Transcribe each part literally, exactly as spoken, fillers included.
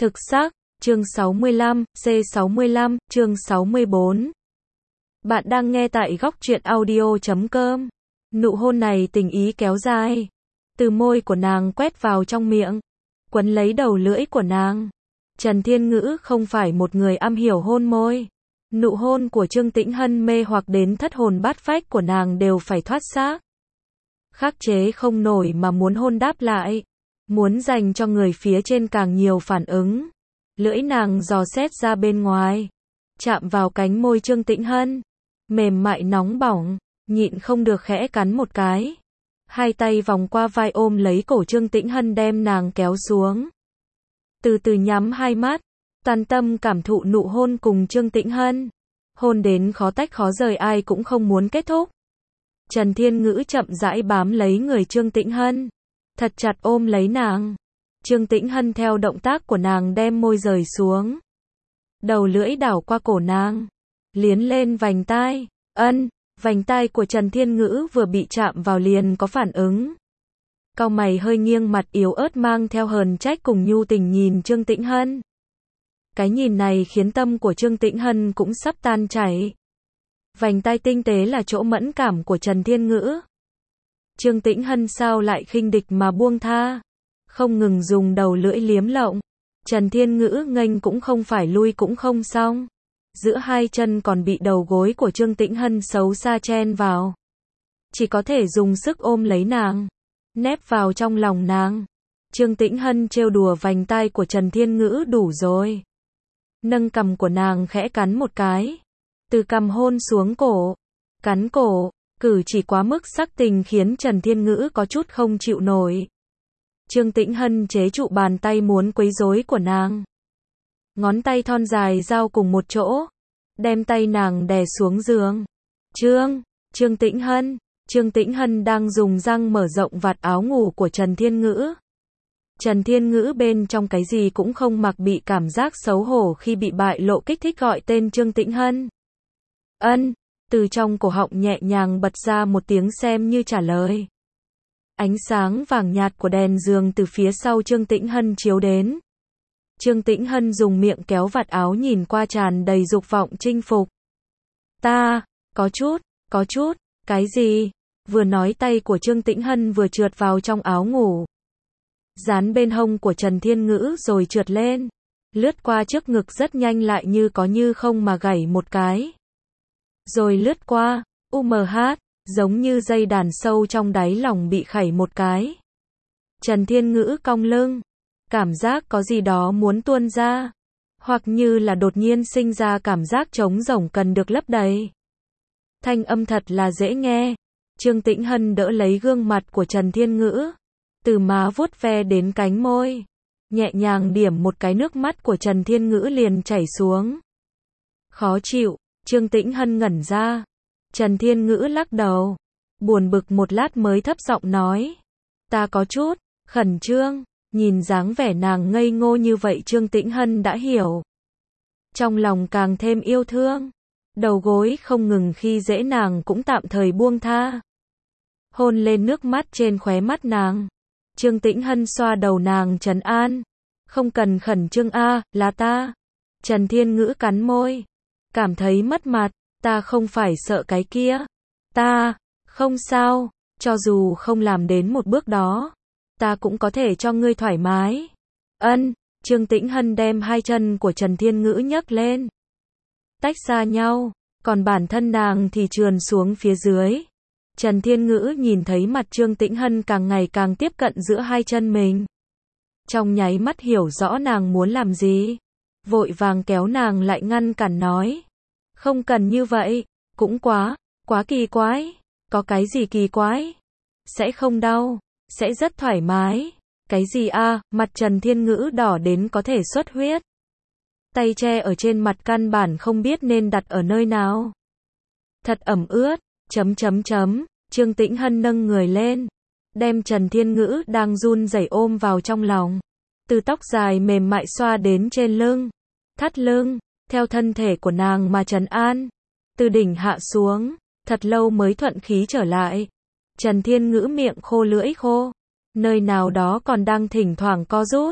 Thực xác, chương sáu mươi lăm, C sáu mươi lăm, chương sáu mươi bốn. Bạn đang nghe tại góc truyện audio chấm com. Nụ hôn này tình ý kéo dài. Từ môi của nàng quét vào trong miệng, quấn lấy đầu lưỡi của nàng. Trần Thiên Ngữ không phải một người am hiểu hôn môi. Nụ hôn của Trương Tĩnh Hân mê hoặc đến thất hồn bát phách của nàng đều phải thoát xác. Khắc chế không nổi mà muốn hôn đáp lại. Muốn dành cho người phía trên càng nhiều phản ứng. Lưỡi nàng dò xét ra bên ngoài, chạm vào cánh môi Trương Tĩnh Hân, mềm mại nóng bỏng, nhịn không được khẽ cắn một cái. Hai tay vòng qua vai ôm lấy cổ Trương Tĩnh Hân đem nàng kéo xuống. Từ từ nhắm hai mắt, toàn tâm cảm thụ nụ hôn cùng Trương Tĩnh Hân. Hôn đến khó tách khó rời, ai cũng không muốn kết thúc. Trần Thiên Ngữ chậm rãi bám lấy người Trương Tĩnh Hân, thật chặt ôm lấy nàng. Trương Tĩnh Hân theo động tác của nàng đem môi rời xuống. Đầu lưỡi đảo qua cổ nàng, liến lên vành tai. Ân, vành tai của Trần Thiên Ngữ vừa bị chạm vào liền có phản ứng. Cau mày hơi nghiêng mặt yếu ớt mang theo hờn trách cùng nhu tình nhìn Trương Tĩnh Hân. Cái nhìn này khiến tâm của Trương Tĩnh Hân cũng sắp tan chảy. Vành tai tinh tế là chỗ mẫn cảm của Trần Thiên Ngữ. Trương Tĩnh Hân sao lại khinh địch mà buông tha, không ngừng dùng đầu lưỡi liếm lộng. Trần Thiên Ngữ nghênh cũng không phải lui cũng không xong. Giữa hai chân còn bị đầu gối của Trương Tĩnh Hân xấu xa chen vào. Chỉ có thể dùng sức ôm lấy nàng, nép vào trong lòng nàng. Trương Tĩnh Hân trêu đùa vành tai của Trần Thiên Ngữ đủ rồi. Nâng cằm của nàng khẽ cắn một cái. Từ cằm hôn xuống cổ, cắn cổ, cử chỉ quá mức sắc tình khiến Trần Thiên Ngữ có chút không chịu nổi. Trương Tĩnh Hân chế trụ bàn tay muốn quấy rối của nàng. Ngón tay thon dài giao cùng một chỗ, đem tay nàng đè xuống giường. Trương, Trương Tĩnh Hân, Trương Tĩnh Hân đang dùng răng mở rộng vạt áo ngủ của Trần Thiên Ngữ. Trần Thiên Ngữ bên trong cái gì cũng không mặc, bị cảm giác xấu hổ khi bị bại lộ kích thích gọi tên Trương Tĩnh Hân. Ân, từ trong cổ họng nhẹ nhàng bật ra một tiếng xem như trả lời. Ánh sáng vàng nhạt của đèn giường từ phía sau Trương Tĩnh Hân chiếu đến. Trương Tĩnh Hân dùng miệng kéo vạt áo nhìn qua tràn đầy dục vọng chinh phục. Ta, có chút, có chút, cái gì? Vừa nói tay của Trương Tĩnh Hân vừa trượt vào trong áo ngủ. Dán bên hông của Trần Thiên Ngữ rồi trượt lên. Lướt qua trước ngực rất nhanh lại như có như không mà gảy một cái. Rồi lướt qua, u em hát, giống như dây đàn sâu trong đáy lòng bị khảy một cái. Trần Thiên Ngữ cong lưng, cảm giác có gì đó muốn tuôn ra, hoặc như là đột nhiên sinh ra cảm giác trống rỗng cần được lấp đầy. Thanh âm thật là dễ nghe. Trương Tĩnh Hân đỡ lấy gương mặt của Trần Thiên Ngữ, từ má vuốt ve đến cánh môi, nhẹ nhàng điểm một cái, nước mắt của Trần Thiên Ngữ liền chảy xuống. Khó chịu, Trương Tĩnh Hân ngẩn ra. Trần Thiên Ngữ lắc đầu, buồn bực một lát mới thấp giọng nói, ta có chút khẩn trương. Nhìn dáng vẻ nàng ngây ngô như vậy Trương Tĩnh Hân đã hiểu. Trong lòng càng thêm yêu thương. Đầu gối không ngừng khi dễ nàng cũng tạm thời buông tha. Hôn lên nước mắt trên khóe mắt nàng. Trương Tĩnh Hân xoa đầu nàng trấn an. Không cần khẩn trương a, là ta. Trần Thiên Ngữ cắn môi, cảm thấy mất mặt. Ta không phải sợ cái kia. Ta, không sao, cho dù không làm đến một bước đó, ta cũng có thể cho ngươi thoải mái. Ân, Trương Tĩnh Hân đem hai chân của Trần Thiên Ngữ nhấc lên, tách xa nhau, còn bản thân nàng thì trườn xuống phía dưới. Trần Thiên Ngữ nhìn thấy mặt Trương Tĩnh Hân càng ngày càng tiếp cận giữa hai chân mình. Trong nháy mắt hiểu rõ nàng muốn làm gì, vội vàng kéo nàng lại ngăn cản nói. Không cần như vậy, cũng quá, quá kỳ quái. Có cái gì kỳ quái? Sẽ không đau, sẽ rất thoải mái. Cái gì a? Mặt Trần Thiên Ngữ đỏ đến có thể xuất huyết. Tay che ở trên mặt căn bản không biết nên đặt ở nơi nào. Thật ẩm ướt, chấm chấm chấm, Trương Tĩnh Hân nâng người lên, đem Trần Thiên Ngữ đang run rẩy ôm vào trong lòng. Từ tóc dài mềm mại xoa đến trên lưng, thắt lưng, theo thân thể của nàng mà trấn an. Từ đỉnh hạ xuống, thật lâu mới thuận khí trở lại. Trần Thiên Ngữ miệng khô lưỡi khô, nơi nào đó còn đang thỉnh thoảng co rút.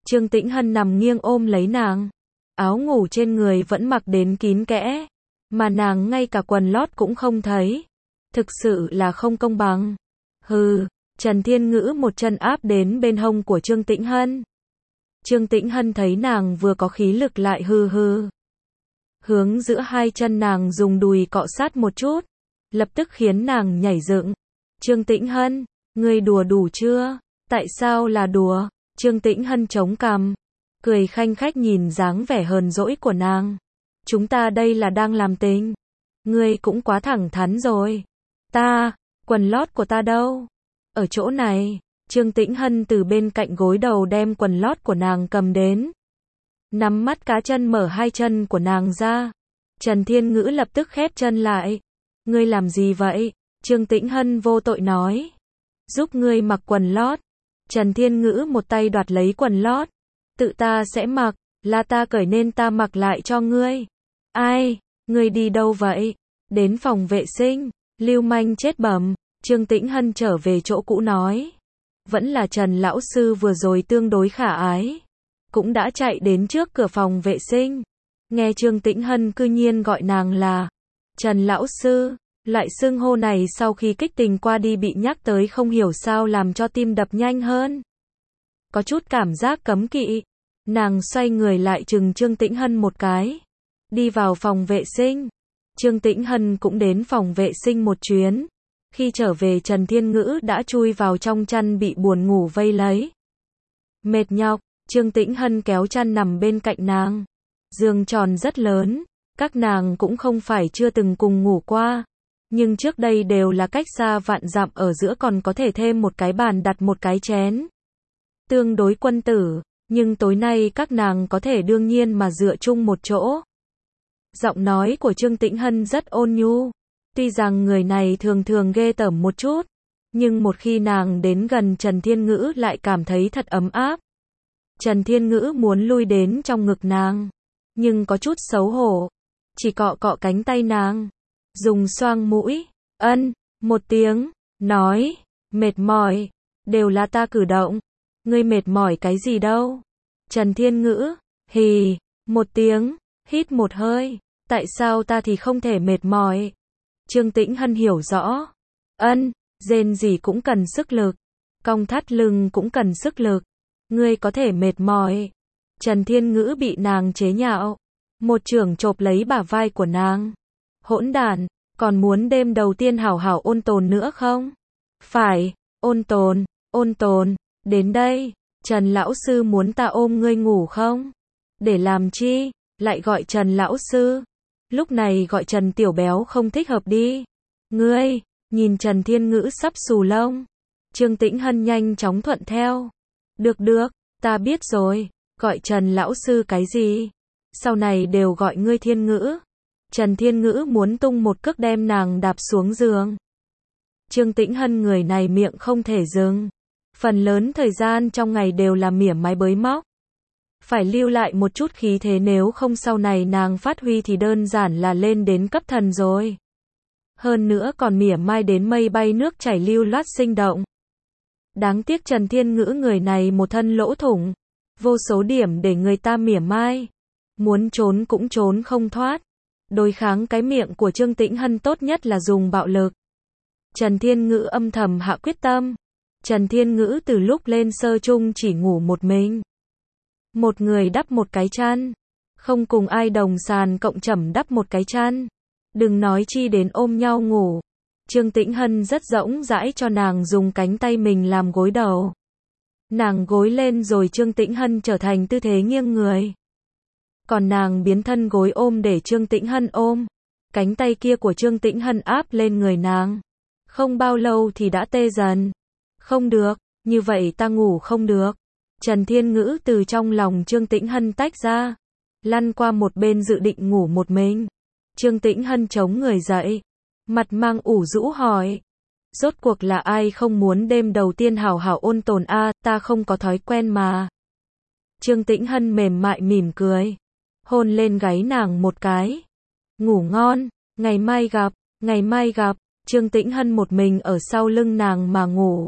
Trương Tĩnh Hân nằm nghiêng ôm lấy nàng. Áo ngủ trên người vẫn mặc đến kín kẽ, mà nàng ngay cả quần lót cũng không thấy. Thực sự là không công bằng. Hừ, Trần Thiên Ngữ một chân áp đến bên hông của Trương Tĩnh Hân. Trương Tĩnh Hân thấy nàng vừa có khí lực lại hừ hừ. Hướng giữa hai chân nàng dùng đùi cọ sát một chút, lập tức khiến nàng nhảy dựng. Trương Tĩnh Hân, ngươi đùa đủ chưa? Tại sao là đùa? Trương Tĩnh Hân chống cằm, cười khanh khách nhìn dáng vẻ hờn dỗi của nàng. Chúng ta đây là đang làm tình. Ngươi cũng quá thẳng thắn rồi. Ta, quần lót của ta đâu? Ở chỗ này. Trương Tĩnh Hân từ bên cạnh gối đầu đem quần lót của nàng cầm đến. Nắm mắt cá chân mở hai chân của nàng ra. Trần Thiên Ngữ lập tức khép chân lại. Ngươi làm gì vậy? Trương Tĩnh Hân vô tội nói. Giúp ngươi mặc quần lót. Trần Thiên Ngữ một tay đoạt lấy quần lót. Tự ta sẽ mặc, là ta cởi nên ta mặc lại cho ngươi. Ai, ngươi đi đâu vậy? Đến phòng vệ sinh, lưu manh chết bẩm. Trương Tĩnh Hân trở về chỗ cũ nói. Vẫn là Trần lão sư vừa rồi tương đối khả ái. Cũng đã chạy đến trước cửa phòng vệ sinh. Nghe Trương Tĩnh Hân cư nhiên gọi nàng là Trần lão sư. Loại xưng hô này sau khi kích tình qua đi bị nhắc tới không hiểu sao làm cho tim đập nhanh hơn. Có chút cảm giác cấm kỵ. Nàng xoay người lại chừng Trương Tĩnh Hân một cái. Đi vào phòng vệ sinh. Trương Tĩnh Hân cũng đến phòng vệ sinh một chuyến. Khi trở về Trần Thiên Ngữ đã chui vào trong chăn bị buồn ngủ vây lấy. Mệt nhọc, Trương Tĩnh Hân kéo chăn nằm bên cạnh nàng. Giường tròn rất lớn, các nàng cũng không phải chưa từng cùng ngủ qua. Nhưng trước đây đều là cách xa vạn dặm, ở giữa còn có thể thêm một cái bàn đặt một cái chén. Tương đối quân tử, nhưng tối nay các nàng có thể đương nhiên mà dựa chung một chỗ. Giọng nói của Trương Tĩnh Hân rất ôn nhu. Tuy rằng người này thường thường ghê tởm một chút, nhưng một khi nàng đến gần Trần Thiên Ngữ lại cảm thấy thật ấm áp. Trần Thiên Ngữ muốn lui đến trong ngực nàng, nhưng có chút xấu hổ. Chỉ cọ cọ cánh tay nàng, dùng xoang mũi, ân, một tiếng, nói, mệt mỏi, đều là ta cử động. Ngươi mệt mỏi cái gì đâu? Trần Thiên Ngữ, hì, một tiếng, hít một hơi, tại sao ta thì không thể mệt mỏi? Trương Tĩnh Hân hiểu rõ. Ân, rên gì cũng cần sức lực. Cong thắt lưng cũng cần sức lực. Ngươi có thể mệt mỏi. Trần Thiên Ngữ bị nàng chế nhạo. Một chưởng chộp lấy bả vai của nàng. Hỗn đản, còn muốn đêm đầu tiên hảo hảo ôn tồn nữa không? Phải, ôn tồn, ôn tồn. Đến đây, Trần lão sư muốn ta ôm ngươi ngủ không? Để làm chi? Lại gọi Trần lão sư. Lúc này gọi Trần tiểu béo không thích hợp đi. Ngươi, nhìn Trần Thiên Ngữ sắp xù lông. Trương Tĩnh Hân nhanh chóng thuận theo. Được được, ta biết rồi, gọi Trần lão sư cái gì? Sau này đều gọi ngươi Thiên Ngữ. Trần Thiên Ngữ muốn tung một cước đem nàng đạp xuống giường. Trương Tĩnh Hân người này miệng không thể dừng. Phần lớn thời gian trong ngày đều là mỉa mai bới móc. Phải lưu lại một chút khí thế, nếu không sau này nàng phát huy thì đơn giản là lên đến cấp thần rồi. Hơn nữa còn mỉa mai đến mây bay nước chảy lưu loát sinh động. Đáng tiếc Trần Thiên Ngữ người này một thân lỗ thủng. Vô số điểm để người ta mỉa mai. Muốn trốn cũng trốn không thoát. Đối kháng cái miệng của Trương Tĩnh Hân tốt nhất là dùng bạo lực. Trần Thiên Ngữ âm thầm hạ quyết tâm. Trần Thiên Ngữ từ lúc lên sơ chung chỉ ngủ một mình. Một người đắp một cái chăn. Không cùng ai đồng sàn cộng chẩm đắp một cái chăn. Đừng nói chi đến ôm nhau ngủ. Trương Tĩnh Hân rất rỗng rãi cho nàng dùng cánh tay mình làm gối đầu. Nàng gối lên rồi Trương Tĩnh Hân trở thành tư thế nghiêng người. Còn nàng biến thân gối ôm để Trương Tĩnh Hân ôm. Cánh tay kia của Trương Tĩnh Hân áp lên người nàng. Không bao lâu thì đã tê dần. Không được, như vậy ta ngủ không được. Trần Thiên Ngữ từ trong lòng Trương Tĩnh Hân tách ra. Lăn qua một bên dự định ngủ một mình. Trương Tĩnh Hân chống người dậy. Mặt mang ủ rũ hỏi. Rốt cuộc là ai không muốn đêm đầu tiên hảo hảo ôn tồn a, à, ta không có thói quen mà. Trương Tĩnh Hân mềm mại mỉm cười. Hôn lên gáy nàng một cái. Ngủ ngon, ngày mai gặp, ngày mai gặp. Trương Tĩnh Hân một mình ở sau lưng nàng mà ngủ.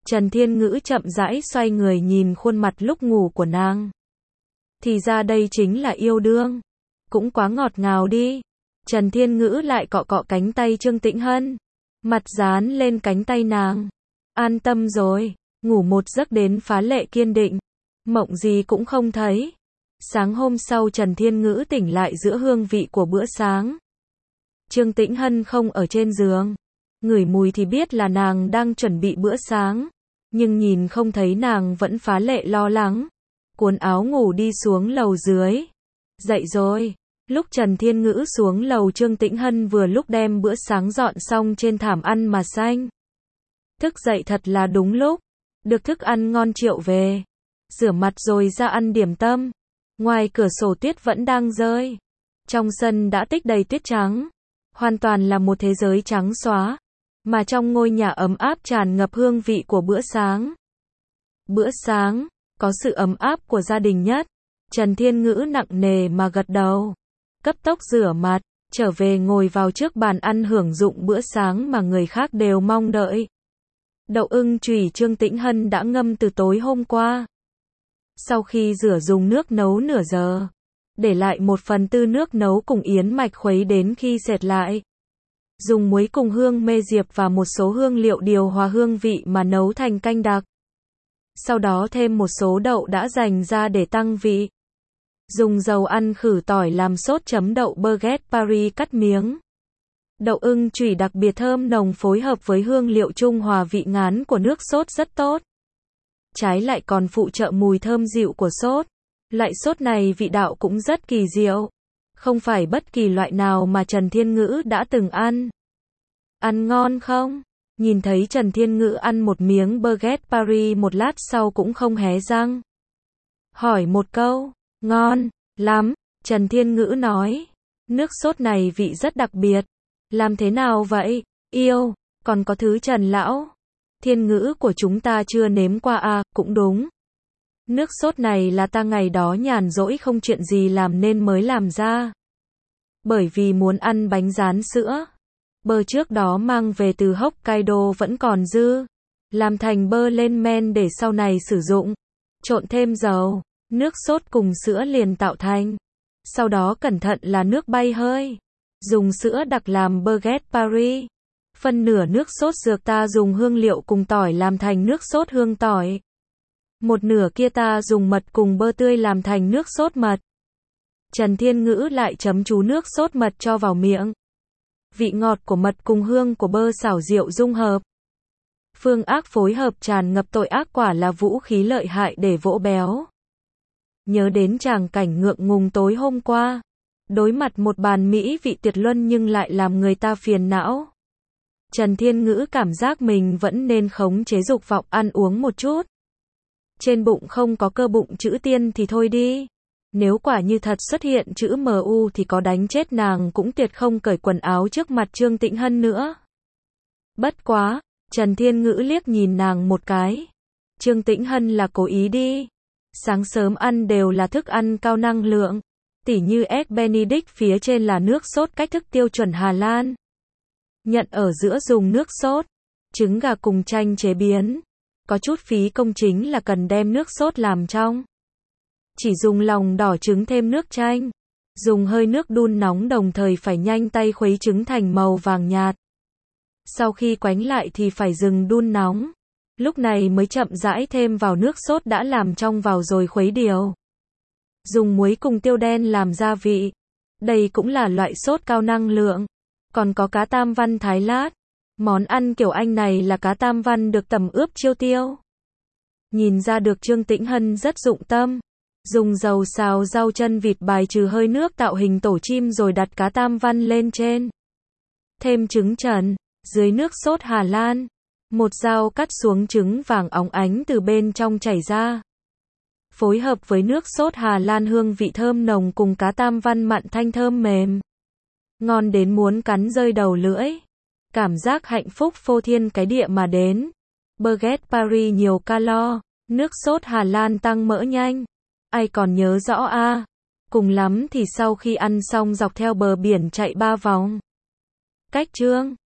Trần Thiên Ngữ chậm rãi xoay người nhìn khuôn mặt lúc ngủ của nàng. Thì ra đây chính là yêu đương. Cũng quá ngọt ngào đi. Trần Thiên Ngữ lại cọ cọ cánh tay Trương Tĩnh Hân. Mặt dán lên cánh tay nàng. An tâm rồi. Ngủ một giấc đến phá lệ kiên định. Mộng gì cũng không thấy. Sáng hôm sau Trần Thiên Ngữ tỉnh lại giữa hương vị của bữa sáng. Trương Tĩnh Hân không ở trên giường. Ngửi mùi thì biết là nàng đang chuẩn bị bữa sáng. Nhưng nhìn không thấy nàng vẫn phá lệ lo lắng. Cuốn áo ngủ đi xuống lầu dưới. Dậy rồi. Lúc Trần Thiên Ngữ xuống lầu Trương Tĩnh Hân vừa lúc đem bữa sáng dọn xong trên thảm ăn mà xanh. Thức dậy thật là đúng lúc. Được thức ăn ngon triệu về. Rửa mặt rồi ra ăn điểm tâm. Ngoài cửa sổ tuyết vẫn đang rơi. Trong sân đã tích đầy tuyết trắng. Hoàn toàn là một thế giới trắng xóa. Mà trong ngôi nhà ấm áp tràn ngập hương vị của bữa sáng. Bữa sáng, có sự ấm áp của gia đình nhất. Trần Thiên Ngữ nặng nề mà gật đầu. Cấp tốc rửa mặt, trở về ngồi vào trước bàn ăn hưởng dụng bữa sáng mà người khác đều mong đợi. Đậu ưng chùy Trương Tĩnh Hân đã ngâm từ tối hôm qua. Sau khi rửa dùng nước nấu nửa giờ, để lại một phần tư nước nấu cùng yến mạch khuấy đến khi sệt lại. Dùng muối cùng hương mê diệp và một số hương liệu điều hòa hương vị mà nấu thành canh đặc. Sau đó thêm một số đậu đã dành ra để tăng vị. Dùng dầu ăn khử tỏi làm sốt chấm đậu baguette Paris cắt miếng. Đậu ưng chùy đặc biệt thơm nồng phối hợp với hương liệu trung hòa vị ngán của nước sốt rất tốt. Trái lại còn phụ trợ mùi thơm dịu của sốt. Loại sốt này vị đạo cũng rất kỳ diệu. Không phải bất kỳ loại nào mà Trần Thiên Ngữ đã từng ăn. Ăn ngon không? Nhìn thấy Trần Thiên Ngữ ăn một miếng baguette Paris một lát sau cũng không hé răng. Hỏi một câu, ngon lắm, Trần Thiên Ngữ nói. Nước sốt này vị rất đặc biệt. Làm thế nào vậy? Yêu, còn có thứ Trần Lão. Thiên Ngữ của chúng ta chưa nếm qua à, cũng đúng. Nước sốt này là ta ngày đó nhàn rỗi không chuyện gì làm nên mới làm ra. Bởi vì muốn ăn bánh rán sữa. Bơ trước đó mang về từ Hokkaido vẫn còn dư. Làm thành bơ lên men để sau này sử dụng. Trộn thêm dầu, nước sốt cùng sữa liền tạo thành. Sau đó cẩn thận là nước bay hơi. Dùng sữa đặc làm baguette Paris. Phân nửa nước sốt dược ta dùng hương liệu cùng tỏi làm thành nước sốt hương tỏi. Một nửa kia ta dùng mật cùng bơ tươi làm thành nước sốt mật. Trần Thiên Ngữ lại chấm chú nước sốt mật cho vào miệng. Vị ngọt của mật cùng hương của bơ xảo diệu dung hợp. Phương ác phối hợp tràn ngập tội ác quả là vũ khí lợi hại để vỗ béo. Nhớ đến tràng cảnh ngượng ngùng tối hôm qua. Đối mặt một bàn mỹ vị tuyệt luân nhưng lại làm người ta phiền não. Trần Thiên Ngữ cảm giác mình vẫn nên khống chế dục vọng ăn uống một chút. Trên bụng không có cơ bụng chữ tiên thì thôi đi. Nếu quả như thật xuất hiện chữ em u thì có đánh chết nàng cũng tuyệt không cởi quần áo trước mặt Trương Tĩnh Hân nữa. Bất quá, Trần Thiên Ngữ liếc nhìn nàng một cái. Trương Tĩnh Hân là cố ý đi. Sáng sớm ăn đều là thức ăn cao năng lượng. Tỉ như egg Benedict phía trên là nước sốt cách thức tiêu chuẩn Hà Lan. Nhận ở giữa dùng nước sốt. Trứng gà cùng chanh chế biến. Có chút phí công chính là cần đem nước sốt làm trong. Chỉ dùng lòng đỏ trứng thêm nước chanh. Dùng hơi nước đun nóng đồng thời phải nhanh tay khuấy trứng thành màu vàng nhạt. Sau khi quánh lại thì phải dừng đun nóng. Lúc này mới chậm rãi thêm vào nước sốt đã làm trong vào rồi khuấy đều. Dùng muối cùng tiêu đen làm gia vị. Đây cũng là loại sốt cao năng lượng. Còn có cá tam văn thái lát. Món ăn kiểu Anh này là cá tam văn được tẩm ướp chiêu tiêu. Nhìn ra được Trương Tĩnh Hân rất dụng tâm. Dùng dầu xào rau chân vịt bài trừ hơi nước tạo hình tổ chim rồi đặt cá tam văn lên trên. Thêm trứng trần, dưới nước sốt Hà Lan. Một dao cắt xuống trứng vàng óng ánh từ bên trong chảy ra. Phối hợp với nước sốt Hà Lan hương vị thơm nồng cùng cá tam văn mặn thanh thơm mềm. Ngon đến muốn cắn rơi đầu lưỡi. Cảm giác hạnh phúc phô thiên cái địa mà đến. Baguette Paris nhiều calo, nước sốt Hà Lan tăng mỡ nhanh. Ai còn nhớ rõ a? À? Cùng lắm thì sau khi ăn xong dọc theo bờ biển chạy ba vòng. Cách Trương